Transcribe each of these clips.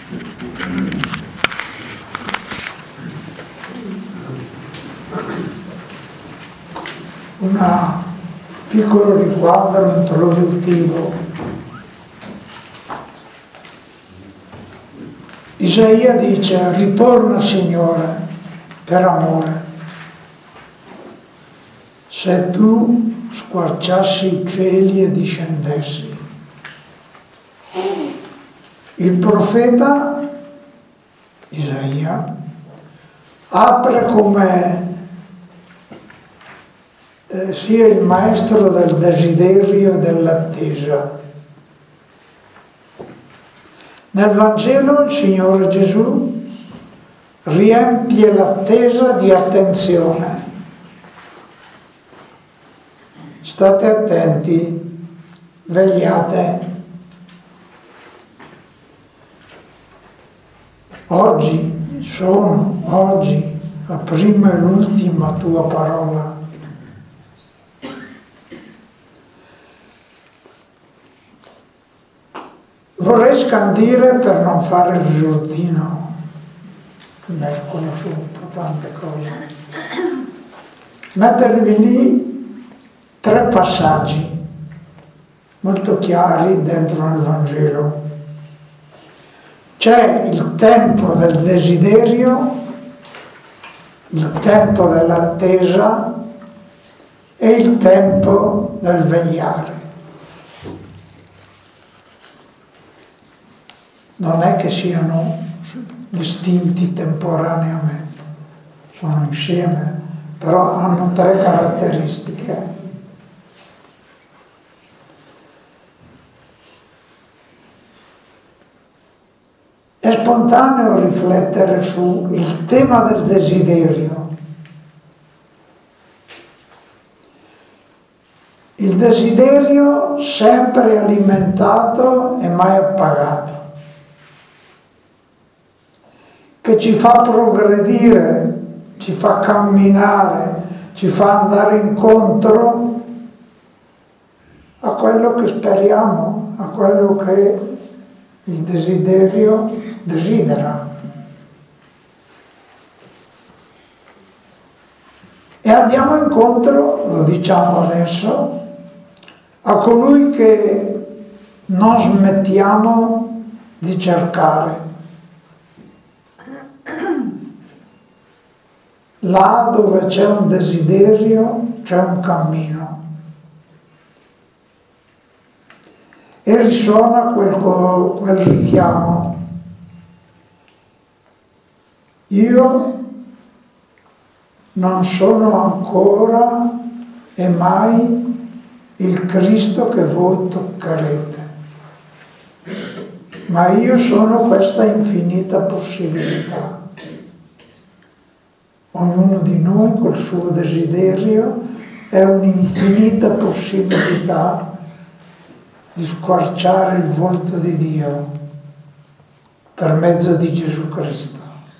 Un piccolo riquadro introduttivo. Isaia dice: ritorna Signore per amore. Se tu squarciassi i cieli e discendessi. Il profeta Isaia apre come sia il maestro del desiderio e dell'attesa. Nel Vangelo il Signore Gesù riempie l'attesa di attenzione. State attenti, vegliate. Oggi la prima e l'ultima tua parola. Vorrei scandire, per non fare il risordino, mescolo su tante cose, mettervi lì 3 passaggi molto chiari dentro nel Vangelo. C'è il tempo del desiderio, il tempo dell'attesa e il tempo del vegliare. Non è che siano distinti temporaneamente, sono insieme, però hanno 3 caratteristiche. È spontaneo riflettere sul tema del desiderio. Il desiderio sempre alimentato e mai appagato, che ci fa progredire, ci fa camminare, ci fa andare incontro a quello che speriamo, a quello che il desiderio desidera. E andiamo incontro, lo diciamo adesso, a colui che non smettiamo di cercare. Là dove c'è un desiderio c'è un cammino. E risuona quel richiamo. Io non sono ancora e mai il Cristo che voi toccherete, ma io sono questa infinita possibilità. Ognuno di noi col suo desiderio è un'infinita possibilità di squarciare il volto di Dio per mezzo di Gesù Cristo.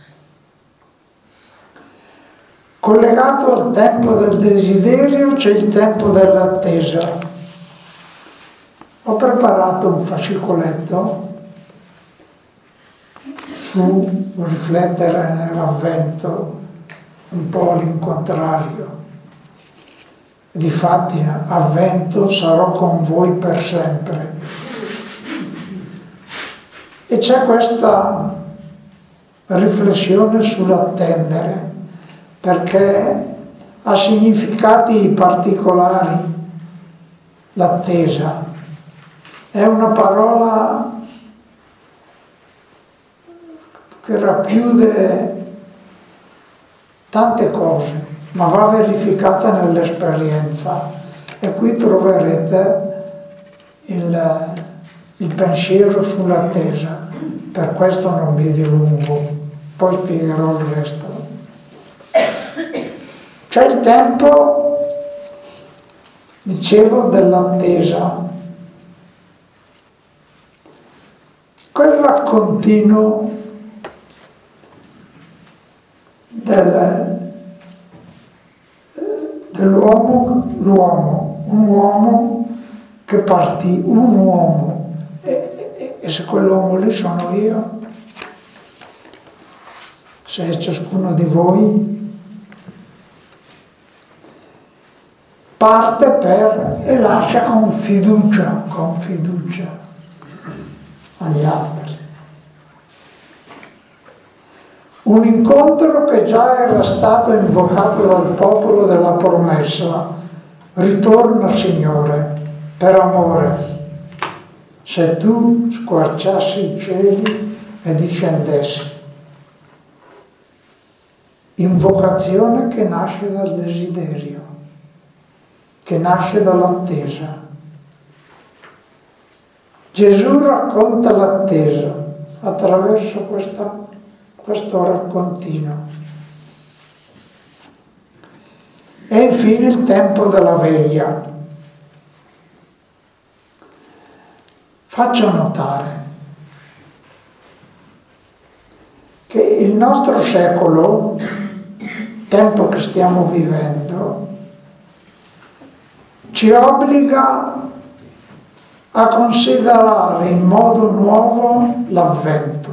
Collegato al tempo del desiderio c'è il tempo dell'attesa. Ho preparato un fascicoletto su riflettere nell'avvento un po' all'incontrario. Difatti, avvento, sarò con voi per sempre. E c'è questa riflessione sull'attendere, perché ha significati particolari. L'attesa è una parola che racchiude tante cose, ma va verificata nell'esperienza, e qui troverete il pensiero sull'attesa. Per questo non mi dilungo, poi spiegherò il resto. C'è il tempo, dicevo, dell'attesa, quel raccontino dell'uomo, un uomo che partì, un uomo, e se quell'uomo lì sono io, se è ciascuno di voi, parte per e lascia con fiducia agli altri. Un incontro che già era stato invocato dal popolo della promessa: ritorna, Signore, per amore, se tu squarciassi i cieli e discendessi. Invocazione che nasce dal desiderio, che nasce dall'attesa. Gesù racconta l'attesa attraverso questo raccontino. E infine il tempo della veglia. Faccio notare che il nostro secolo, tempo che stiamo vivendo, ci obbliga a considerare in modo nuovo l'avvento,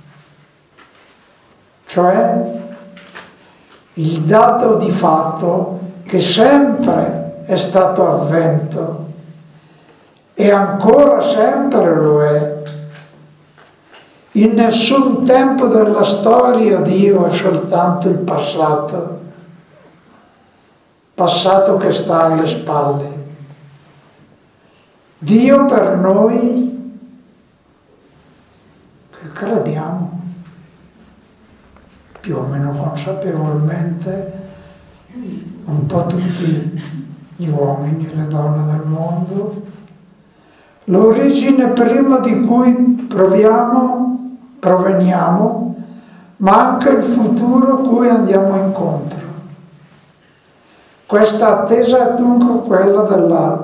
cioè il dato di fatto che sempre è stato avvento e ancora sempre lo è. In nessun tempo della storia Dio è soltanto il passato che sta alle spalle. Dio per noi, che crediamo più o meno consapevolmente, un po' tutti gli uomini e le donne del mondo, l'origine prima di cui proveniamo, ma anche il futuro cui andiamo incontro. Questa attesa è dunque quella della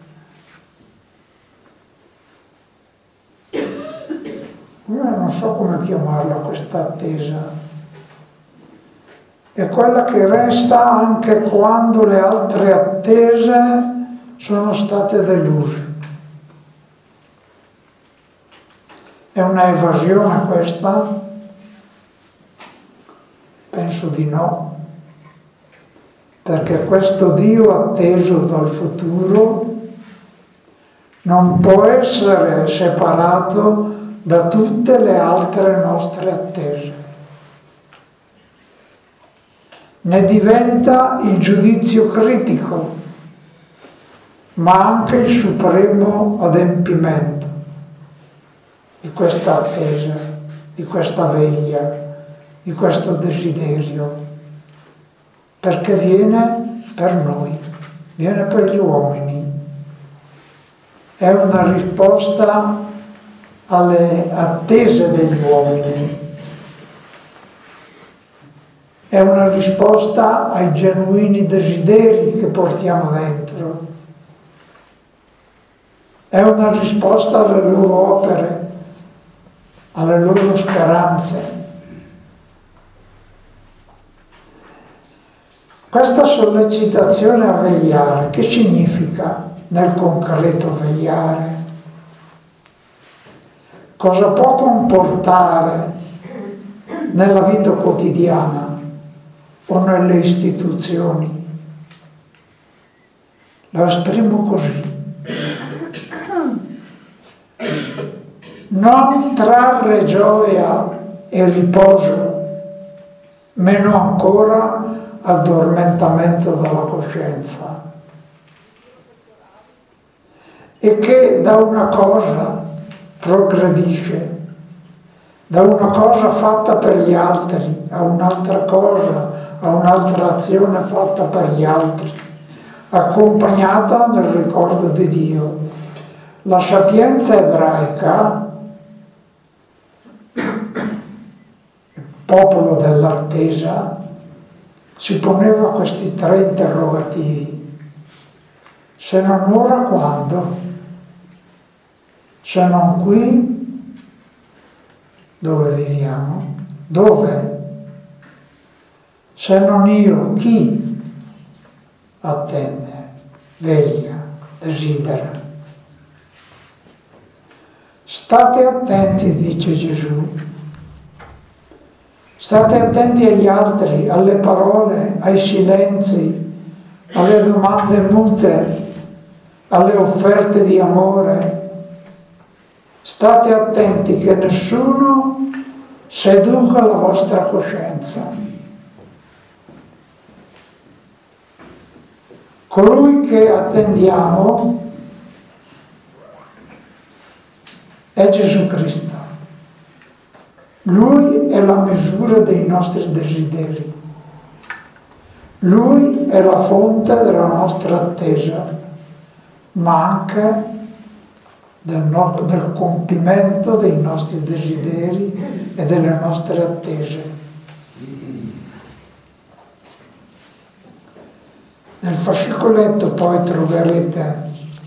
non so come chiamarla questa attesa, è quella che resta anche quando le altre attese sono state deluse. È una evasione questa? Penso di no, perché questo Dio atteso dal futuro non può essere separato da tutte le altre nostre attese. Ne diventa il giudizio critico, ma anche il supremo adempimento di questa attesa, di questa veglia, di questo desiderio, perché viene per noi, viene per gli uomini. È una risposta alle attese degli uomini, è una risposta ai genuini desideri che portiamo dentro, è una risposta alle loro opere, alle loro speranze. Questa sollecitazione a vegliare, che significa nel concreto vegliare? Cosa può comportare nella vita quotidiana o nelle istituzioni? Lo esprimo così: non trarre gioia e riposo, meno ancora addormentamento dalla coscienza, e che da una cosa progredisce, da una cosa fatta per gli altri a un'altra cosa, a un'altra azione fatta per gli altri, accompagnata nel ricordo di Dio. La sapienza ebraica, il popolo dell'attesa, si poneva questi tre interrogativi: se non ora, quando? Se non qui, dove viviamo? Dove? Se non io, chi attende, veglia, desidera? State attenti, dice Gesù, State attenti agli altri, alle parole, ai silenzi, alle domande mute, alle offerte di amore. State attenti che nessuno seduca la vostra coscienza. Colui che attendiamo è Gesù Cristo. Lui è la misura dei nostri desideri. Lui è la fonte della nostra attesa, ma anche del compimento dei nostri desideri e delle nostre attese. Nel fascicoletto poi troverete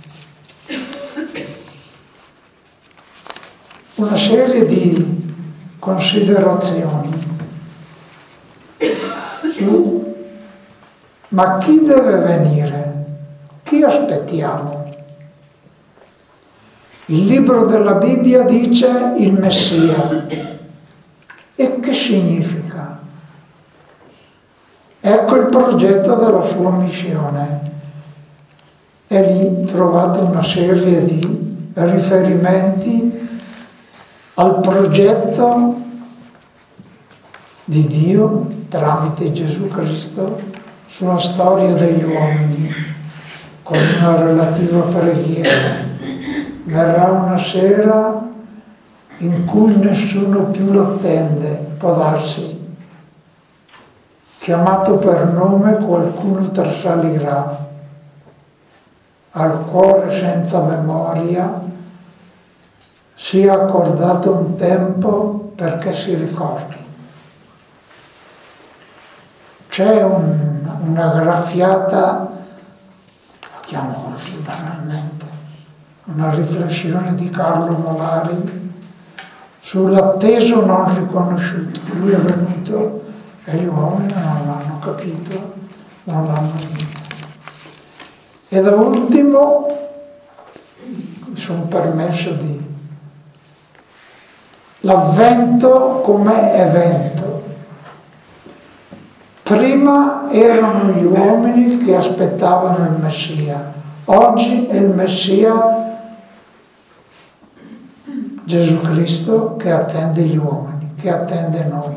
una serie di considerazioni su ma chi deve venire? Chi aspettiamo? Il libro della Bibbia dice il Messia. E che significa? Ecco il progetto della sua missione. E lì trovate una serie di riferimenti al progetto di Dio tramite Gesù Cristo sulla storia degli uomini, con una relativa preghiera. Verrà una sera in cui nessuno più lo attende, può darsi. Chiamato per nome qualcuno trasalirà. Al cuore senza memoria sia accordato un tempo perché si ricordi. C'è una graffiata, la chiamo così banalmente, una riflessione di Carlo Molari sull'atteso non riconosciuto. Lui è venuto e gli uomini non l'hanno capito, non l'hanno vinto. E da ultimo mi sono permesso di l'avvento come evento. Prima erano gli uomini che aspettavano il Messia, oggi è il Messia Gesù Cristo che attende gli uomini, che attende noi.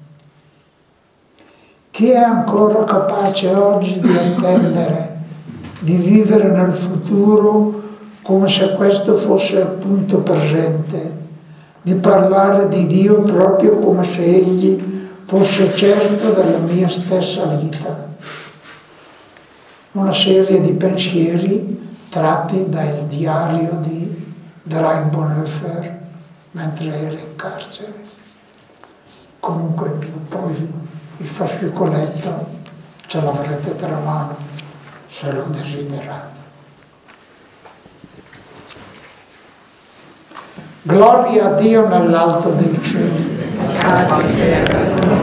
Chi è ancora capace oggi di attendere, di vivere nel futuro come se questo fosse il punto presente, di parlare di Dio proprio come se Egli fosse certo della mia stessa vita? Una serie di pensieri tratti dal diario di Dry Bonhoeffer mentre era in carcere. Comunque poi il fascicoletto ce l'avrete tra mano se lo desiderate. Gloria a Dio nell'alto dei cieli.